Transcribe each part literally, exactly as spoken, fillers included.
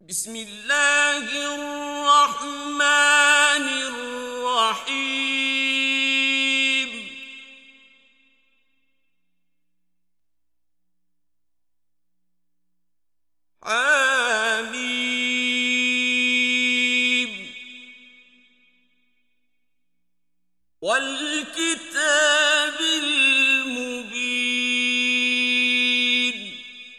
بسم الله الرحمن الرحيم حميم والكتاب المبين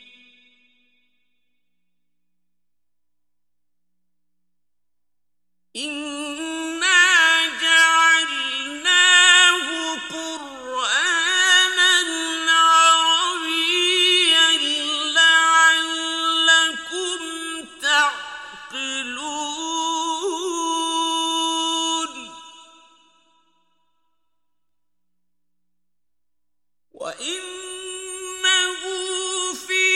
إنا جعلناه قرآنا عربيا لعلكم تعقلون وإنه في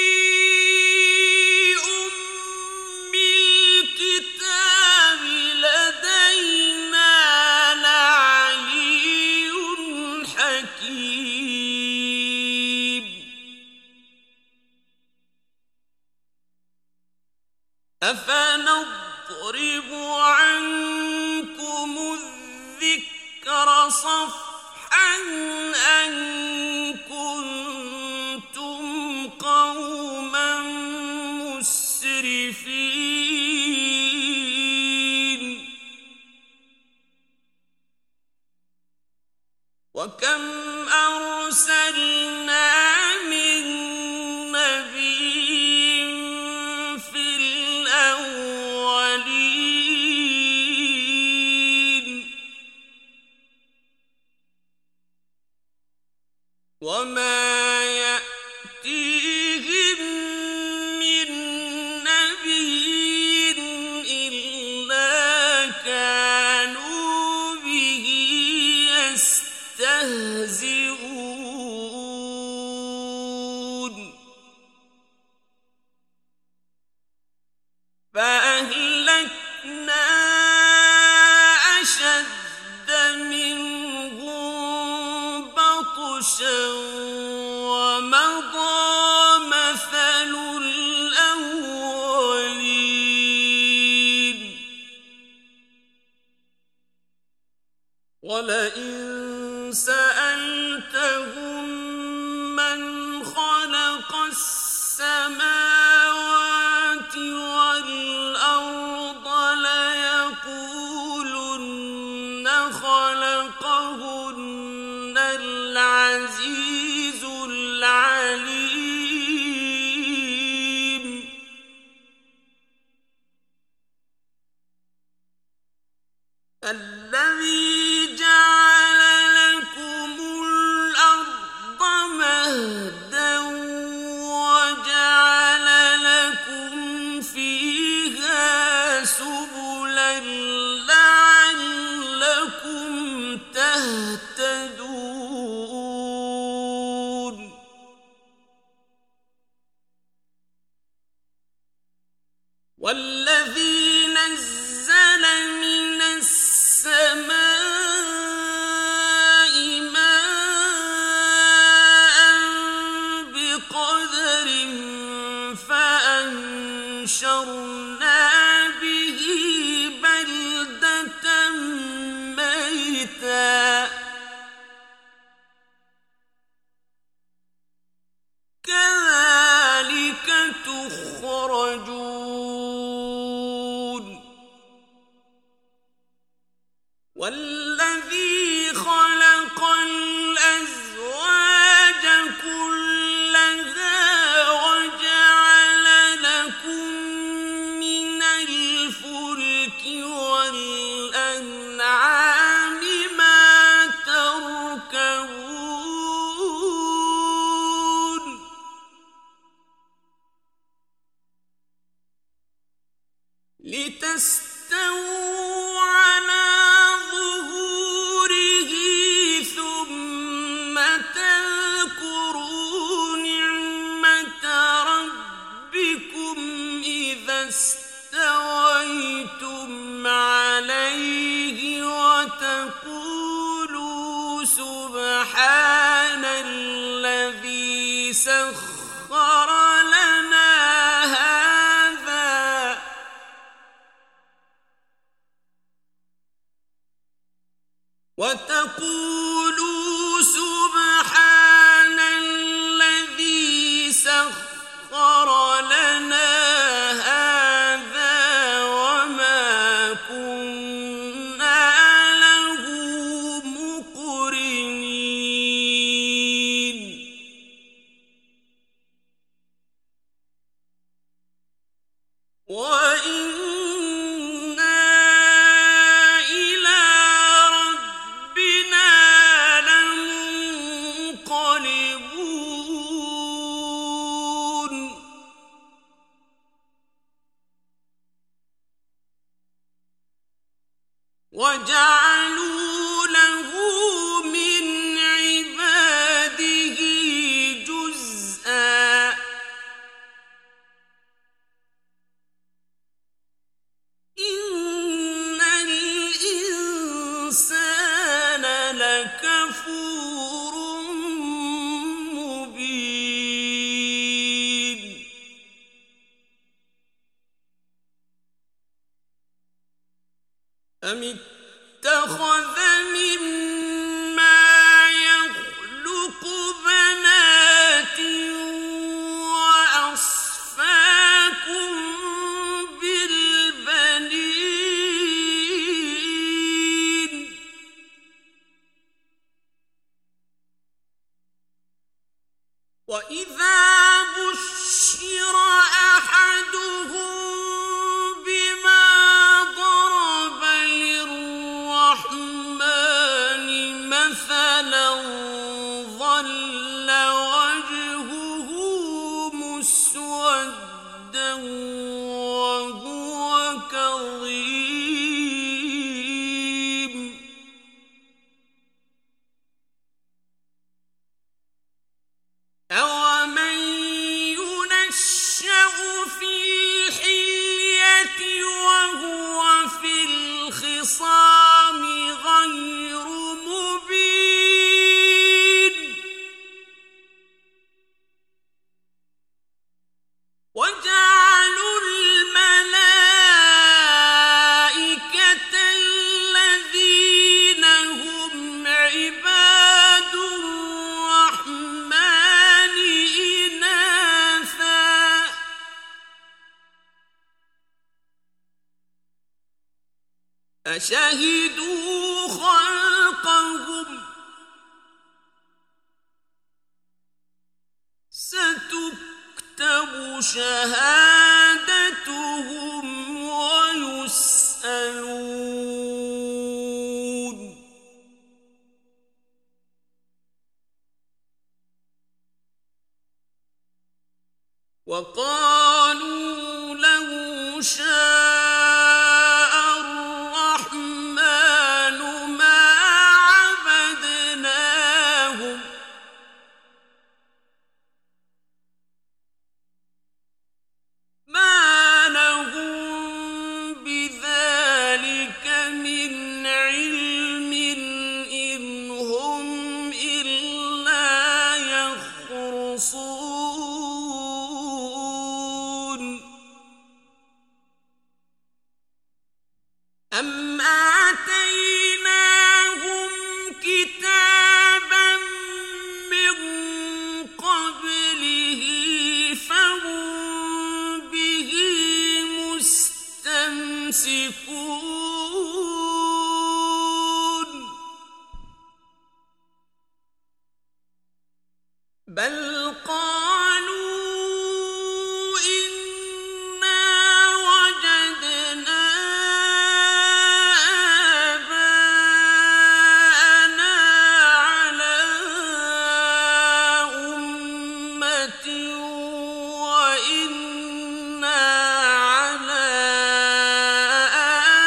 أم الكتاب لدينا لعلي حكيم أفنضرب عنكم الذكر صفحا أن كنتم قوما مسرفين وكم أرسلنا من نبي في الأولين وما يأتيهم من نبي إلا كانوا به يستهزئون فأهلكنا أشد منهم بطشا ومضى مثل الأولين ولئن سألتهم من خلق السماوات والأرض ليقولن خلقهن العزيز العليم الذي جعل لكم الأرض مهدا وجعل لكم فيها سبلا لعلكم تهتدون والذي نزل من السماء ماء بقدر فأنشرنا به بلدة ميتا كذلك تخرجون والذي خلق الأزواج كلها وجعل لكم من الفلك والأنعام ما تركبون لتستووا على ظهوره ثم تذكروا نعمة ربكم إذا استويتم عليه وتقولوا سبحان الذي سخر لنا هذا وتقولوا سبحان الذي سخر لنا هذا وما كنا له مقرنين وإنا إلى ربنا لمنقلبون وجعلوا له من عباده جزءا إن الإنسان لكفور مبين أم اتخذ مما يخلق بنات وأصفاكم بالبنين وإذا بشر أحدهم بما ضرب للرحمن مثلا ظل وجهه مسودا وهو كظيم أومن ينشأ في الحلية وهو في الخصام غير مبين وجعلوا الملائكة الذين هم عباد الرحمن إناثا أشهدوا خلقهم ستكتب شهادتهم ويسألون وقالوا لو شاء الرحمن ما عبدناهم ما لهم بذلك من علم إن هم إلا يخرصون أم آتيناهم كتابا من قبله فهم به مستمسكون بل قالوا إنا وجدنا آباءنا على أمة وإنا على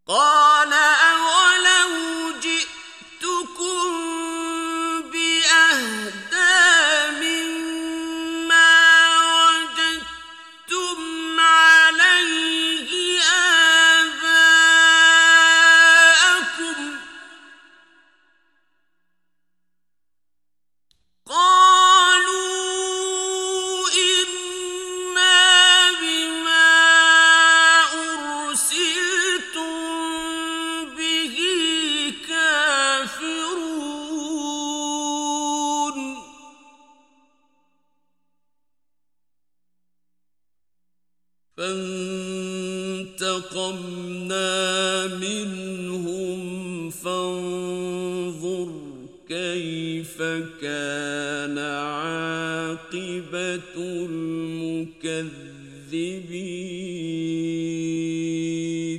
قال أولو جئتكم بأهدى مما وجدتم عليه آباءكم قالوا إنا بما أرسلتم به كافرون فانتقمنا منهم فانظر كيف كان عاقبة المكذبين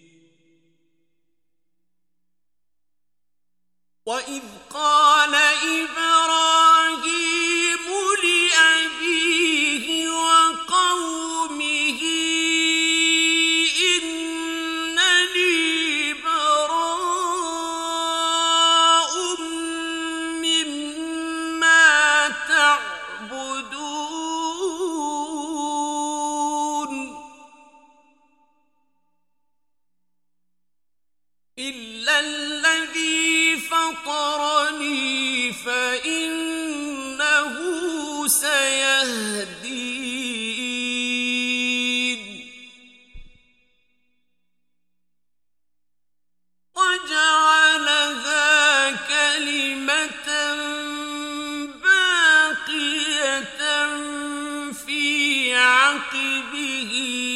وإذ قال إبراهيم لأبيه وقومه إنني براء مما تعبدون إلا الذي فطرني فإنه سيهدين وجعلها كلمة باقية في عقبه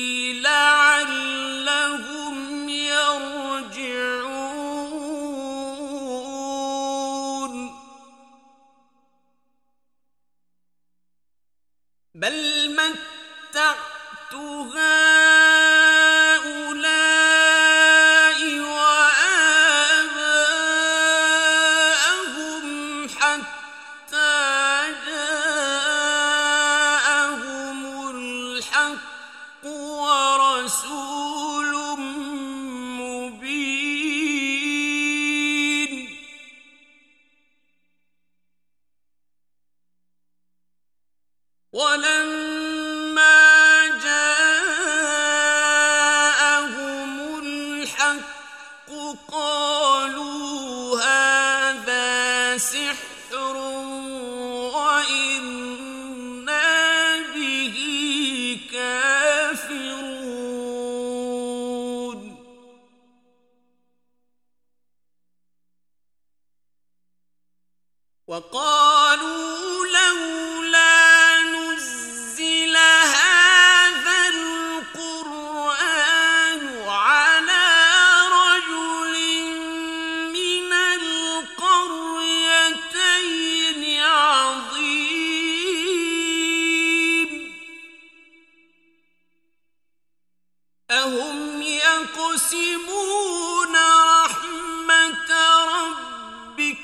لعلهم يرجعون بل متعت هؤلاء وآباءهم حتى جاءهم الحق ورسول مبين ولما جاءهم الحق قالوا هذا سحر وإنا به كافرون وقالوا لولا نزل هذا القرآن على رجل من القريتين عظيم أهم يقسمون رحمة ربك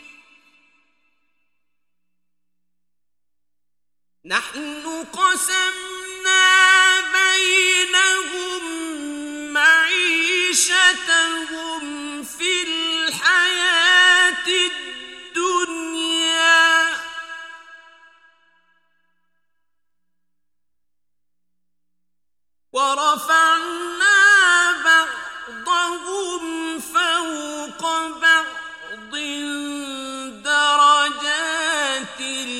نحن قسمنا بينهم معيشتهم في الحياة الدنيا ورفعنا بعضهم فوق بعض درجات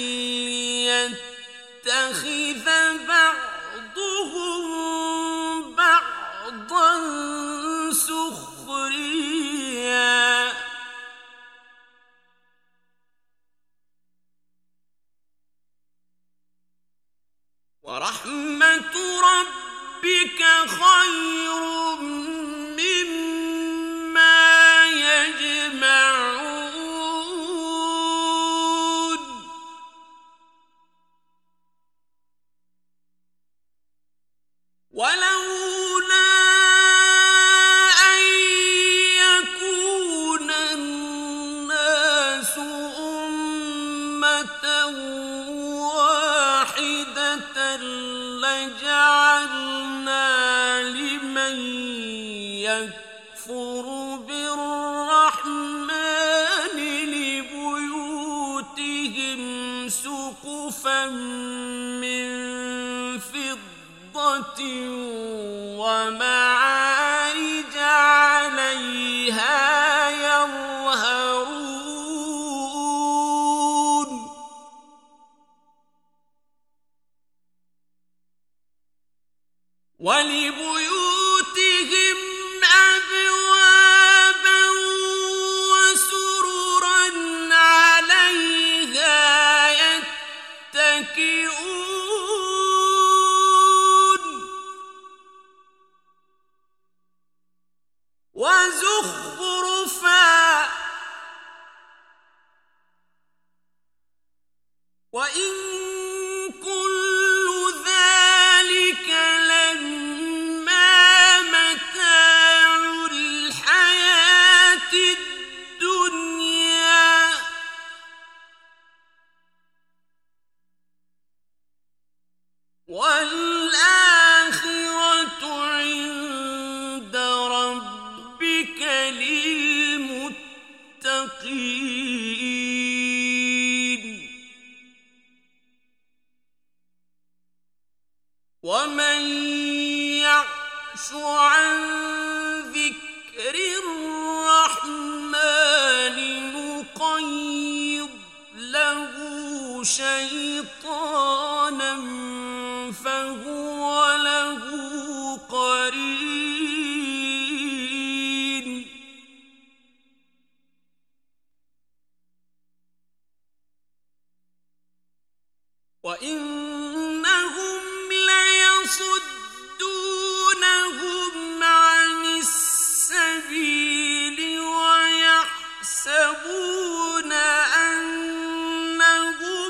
ليتخذ بعضهم بعضا سخريا ورحمة ربك خير مما يجمعون ولولا أن يكون الناس أمة واحدة لجعلنا لمن يكفر يكفر بالرحمن لبيوتهم سقفا من فضة ومعارج عليها يظهرون ولبيوتهم أبوابا وسررا عليها يتكئون وزخرفا وإن كل ذلك لما متاع الحياة الدنيا والآخرة عند ربك للمتقين ومن يعش عن ذكر الرحمن نقيض له شيطانا فهو له قرين وإنهم ليصدونهم عن السبيل ويحسبون أنهم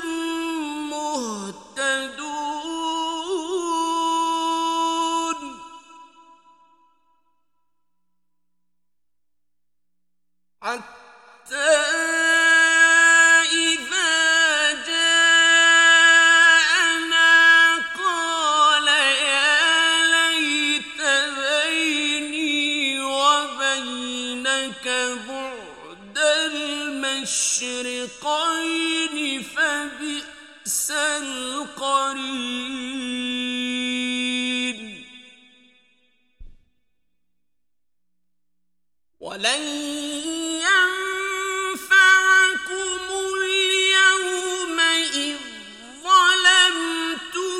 مهتدون حتى بعد المشرقين فبئس القرين ولن ينفعكم اليوم إذ ظلمتم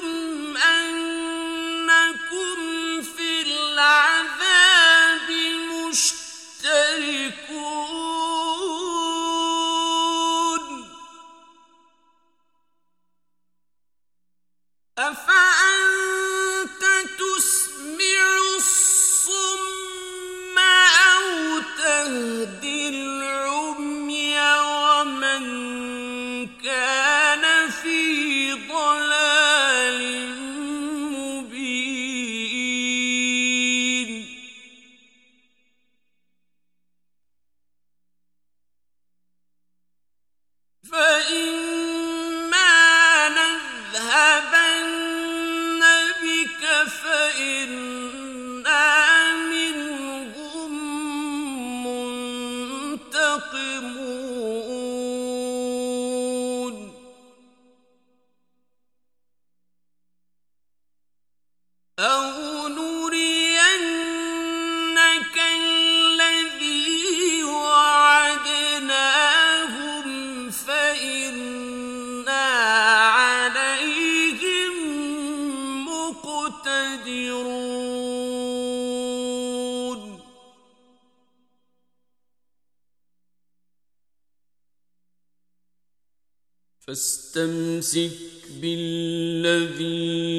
أنكم في العذاب مشتركون أفأنت تسمع الصم أو تهدي العمي ومن كان في ضلال مبين فإما نذهبن بك فإنا منهم منتقمون أو نرينك الذي وعدناهم فإنا عليهم مقتدرون فاستمسك بالذي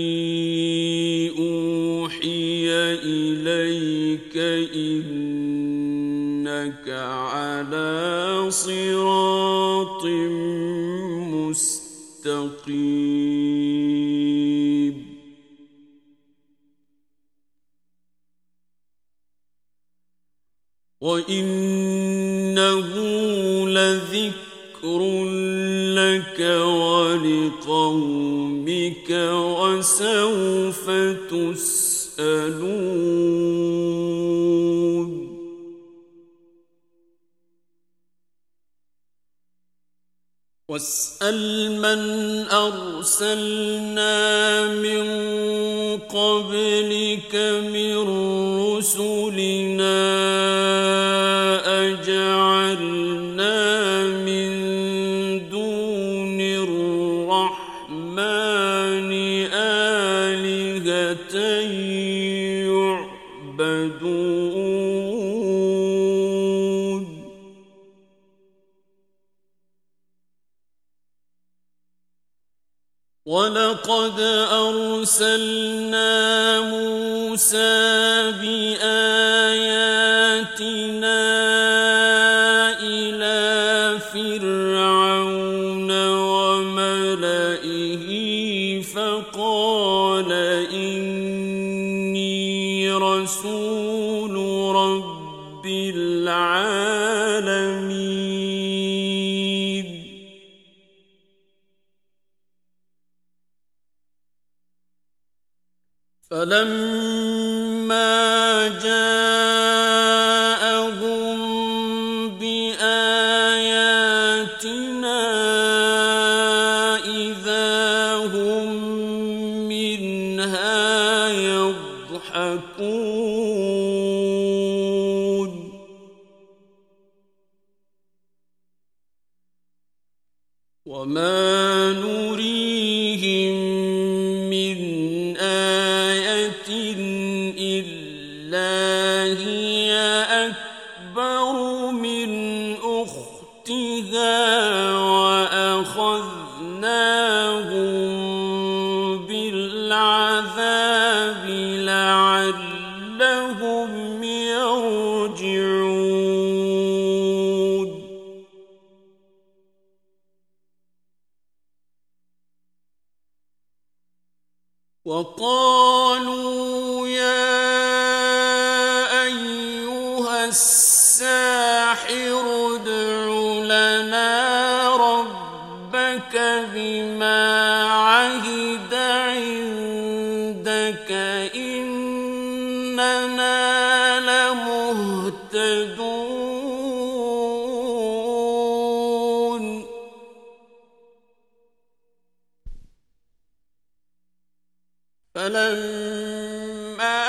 أوحي إليك إنك على صراط مستقيم وإنه لذكر لك ولقومك وسوف تسألون واسأل من أرسلنا من قبلك من رسلنا أجعلنا من دون الرحمن آلهة يعبدون ولقد أرسلنا موسى بآياتنا إلى فرعون وملئه فقال إني رسول رب العالمين فلما جاءهم بآياتنا إذا هم منها يضحكون وما نريهم من آية إلا هي أكبر من أختها وأخذناهم بالعذاب لعلهم يرجعون وقالوا يا أيها الساحر ادع لنا ربك بما عهد عندك إننا لمهتدون فلما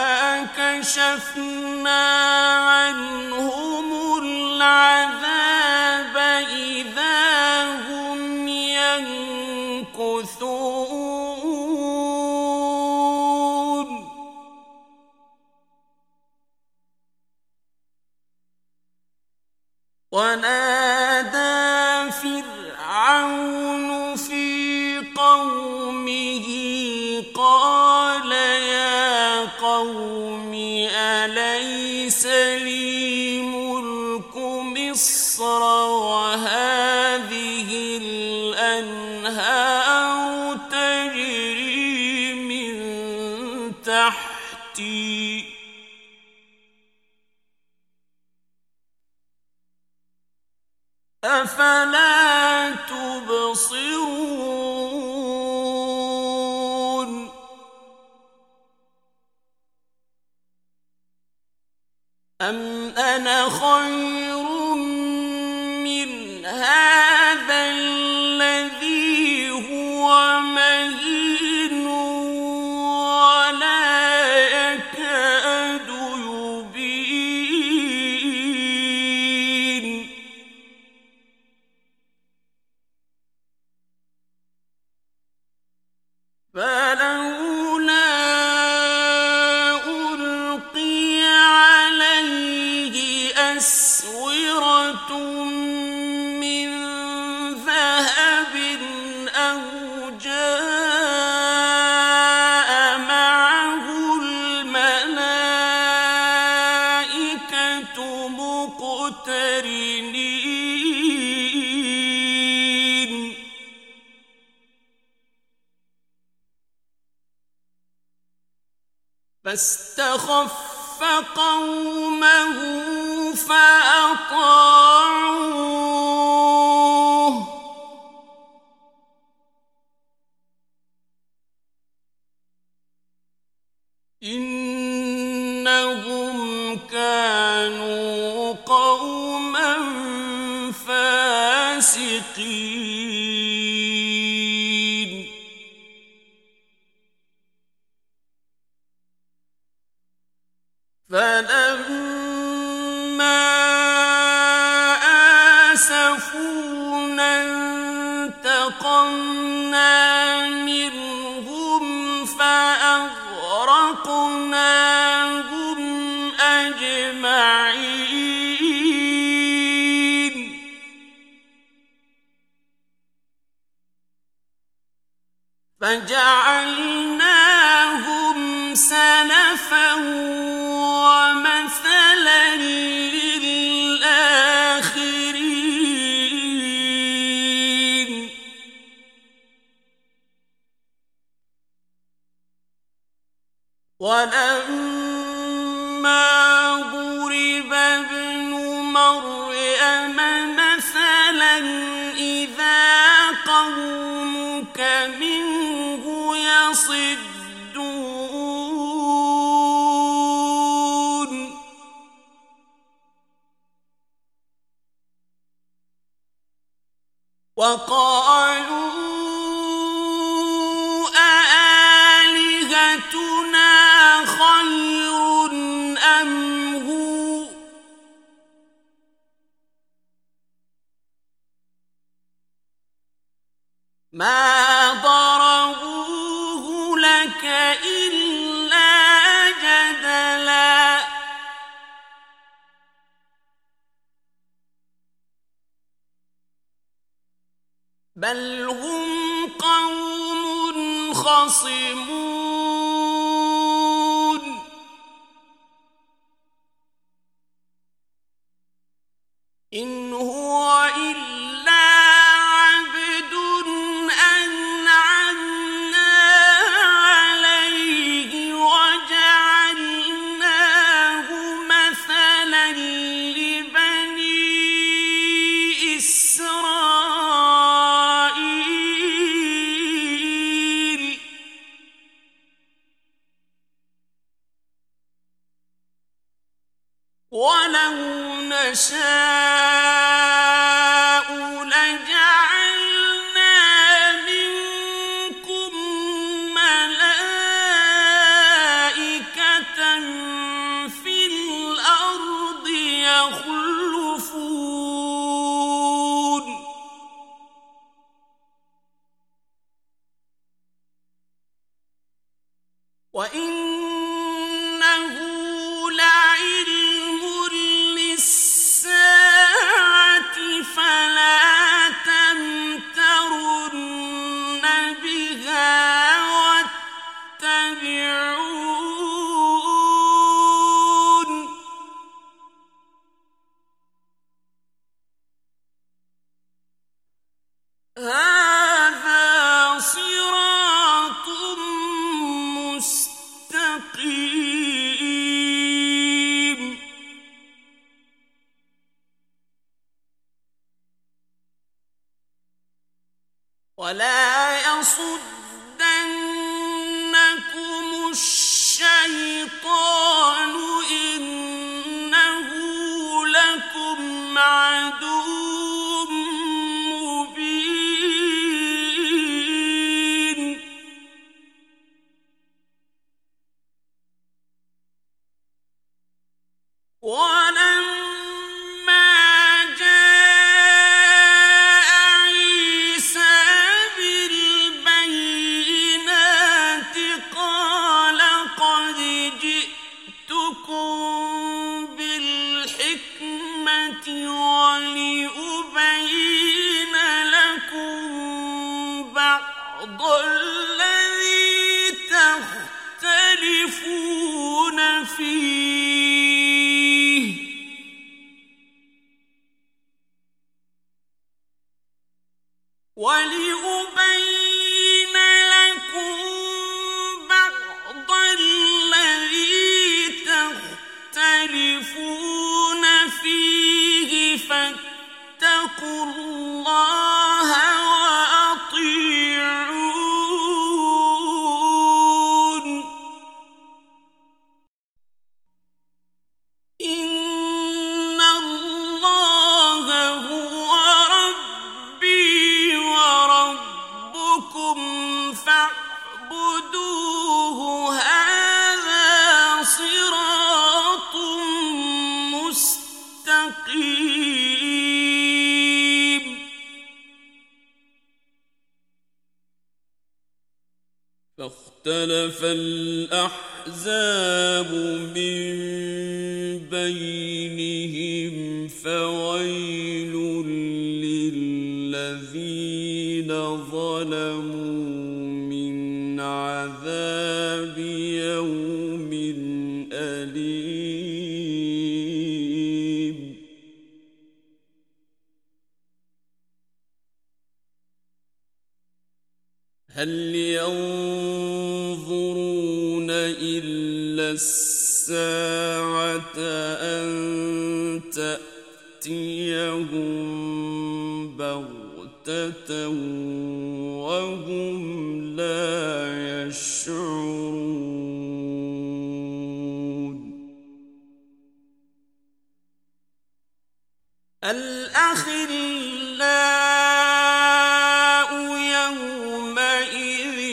كشفنا عنهم العذاب إذا هم ينكثون ونادى فرعون في قومه قال يا قوم أليس لي ملك مصر وهذه الأنهار تجري من تحتي أفلا تبصرون أم أنا خير من هذا الذي هو مهين ولا يكاد يبين فلولا ألقي عليه أسورة من ذهب أو جاء معه الملائكة مقترنين فاستخف قومه فأطاعوه إنهم كانوا قوما فاسقين فلما آسفونا انتقمنا منهم فأغرقناهم أجمعين فجعلناهم سلفا ومثلا للآخرين ولما ضرب ابن مريم مثلا إذا قومك منه يصدون وقالوا أآلهتنا خير أم هو ما ضربوه لك إلا جدلا بل هم قوم خصمون إن هو إلا عبد أنعمنا عليه وجعلناه مثلا لبني إسرائيل ولو نشاء لجعلنا منكم ملائكة في الأرض يخلفون وإنه لعلم للساعة فلا تمترن بها واتبعون هذا صراط مستقيم ولا يصدنكم الشيطان إنه لكم عدو مبين ولما جاء عيسى بالبينات قال قد جئتكم بالحكمة ولأبين لكم بعض الذي تختلفون فيه ولأبين لكم بعض الذي تختلفون فيه فاتقوا الله وأطيعون صراط مستقيم فاختلف الأحزاب من بينهم فويل للذين ظلموا من عذاب يوم أليم هل ينظرون إلا الساعة أن تأتيهم بغتة وهم لا يشعرون الأخلاء يومئذ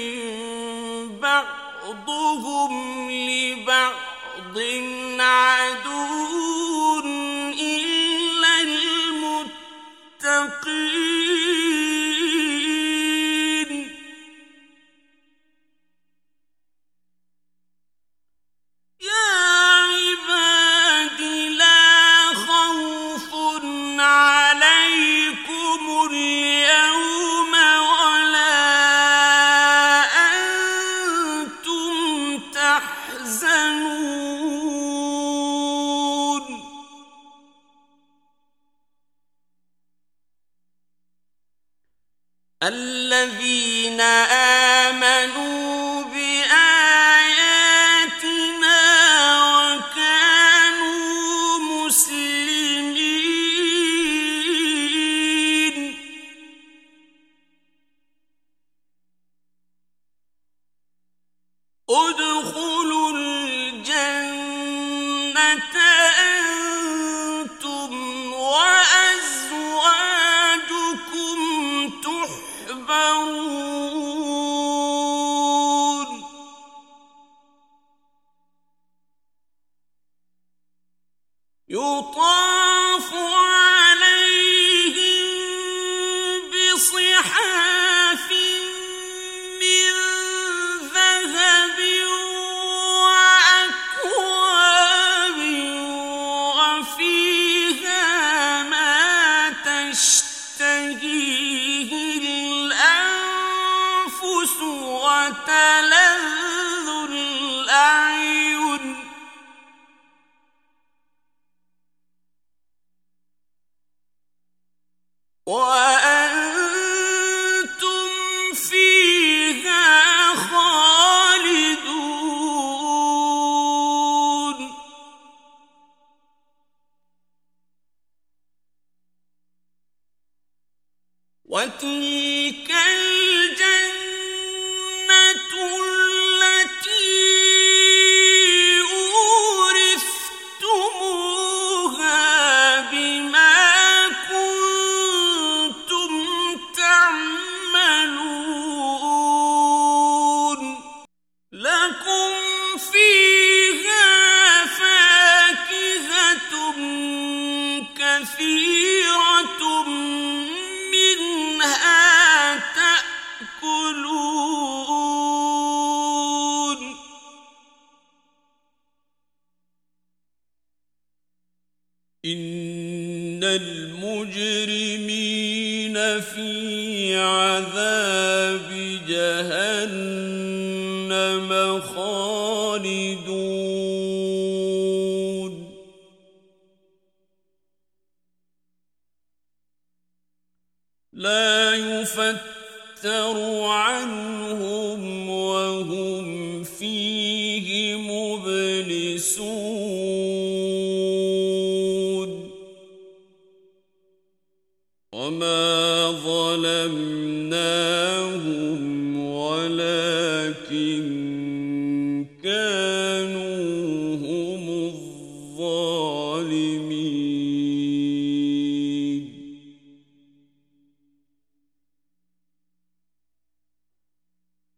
بعضهم لبعض عدو إلا المتقين يا عباد لا خوف عليكم اليوم ولا أنتم تحزنون الذين آمنوا بآياتنا وكانوا مسلمين ادخلوا الجنة أنتم وأزواجكم تحبرون يطاف عليهم بصحاف من ذهب وأكواب وفيها ما تشتهيه الأنفس وتلذ الأعين وأنتم فيها خالدون وتلك الجنة التي أورثتموها بما كنتم تعملون لكم فيها فاكهة كثيرة منها تأكلون إن المجرمين في عذاب جهنم خالدون لا يفتر عنهم وهم فيه مبلسون وما ظلمناهم ولكن كانوا هم الظالمين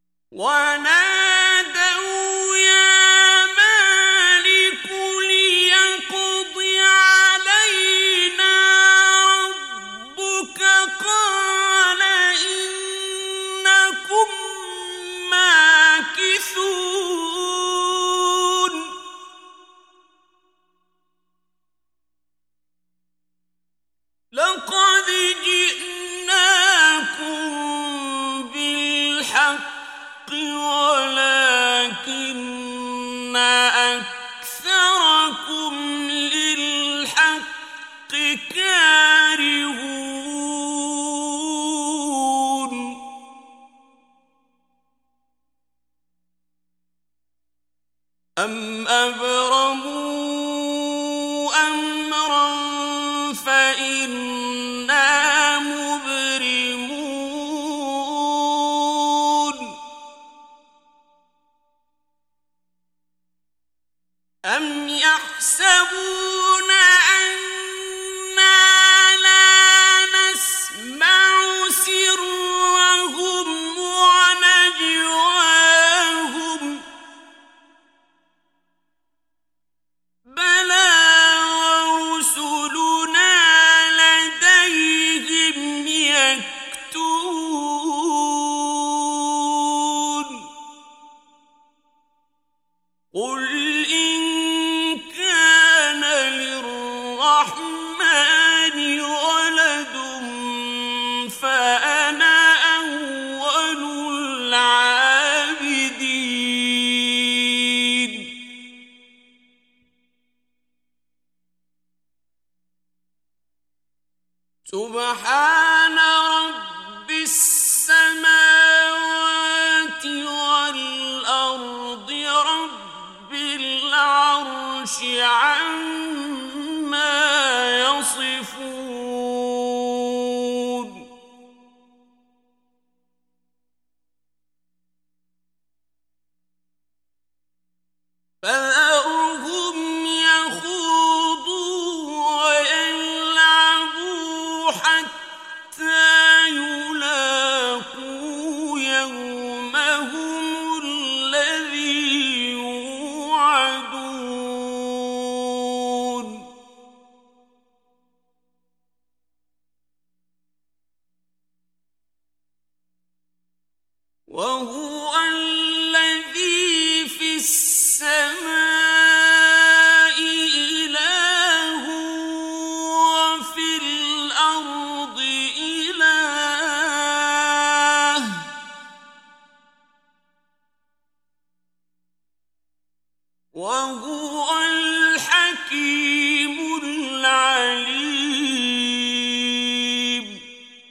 ونادوا يا مالك ليقضي أكثركم للحق كارهون أم أبرموا أمرا فإنا مبرمون أم يحسبون أنا لا نسمع سرهم ونجواهم بلى ورسلنا لديهم يكتبون قل إن كان للرحمن ولد فأنا أول العابدين سبحان رب السماوات والأرض رب العرش عما يصفون فذرهم يخوضوا ويلعبوا حتى يلاقوا يومهم الذي يوعدون وهو الذي في السماء إله وفي الأرض إله وهو الحكيم العليم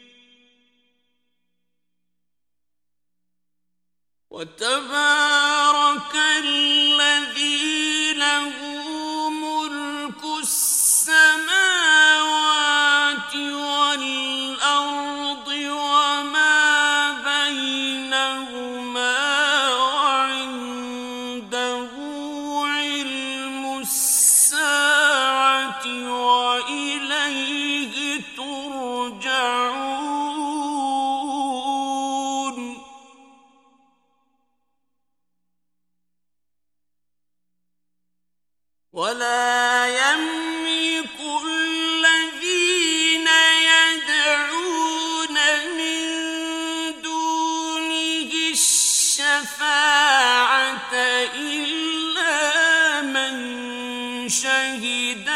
وتبارك الذي له ملك السماوات والأرض وما بينهما وعنده علم الساعة وإليه ترجعون ولا يملك الذين يدعون من دونه الشفاعة إلا من شهد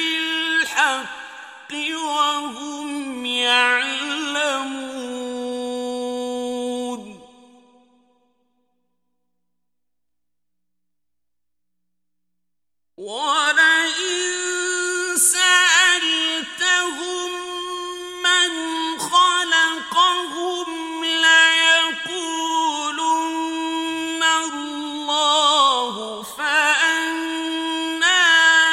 بالحق وهم يعلمون ولئن سألتهم من خلقهم ليقولن الله فأنى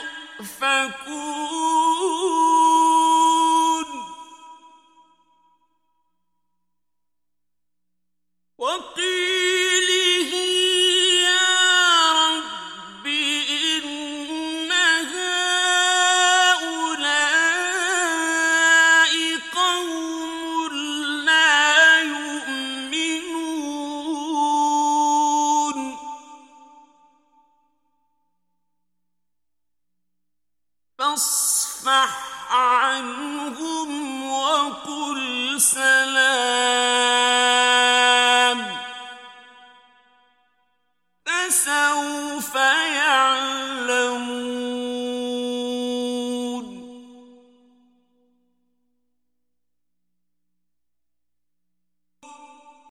يؤفكون وقيله يا رب إن هؤلاء قوم لا يؤمنون فاصفح عنهم وقل سلام فسوف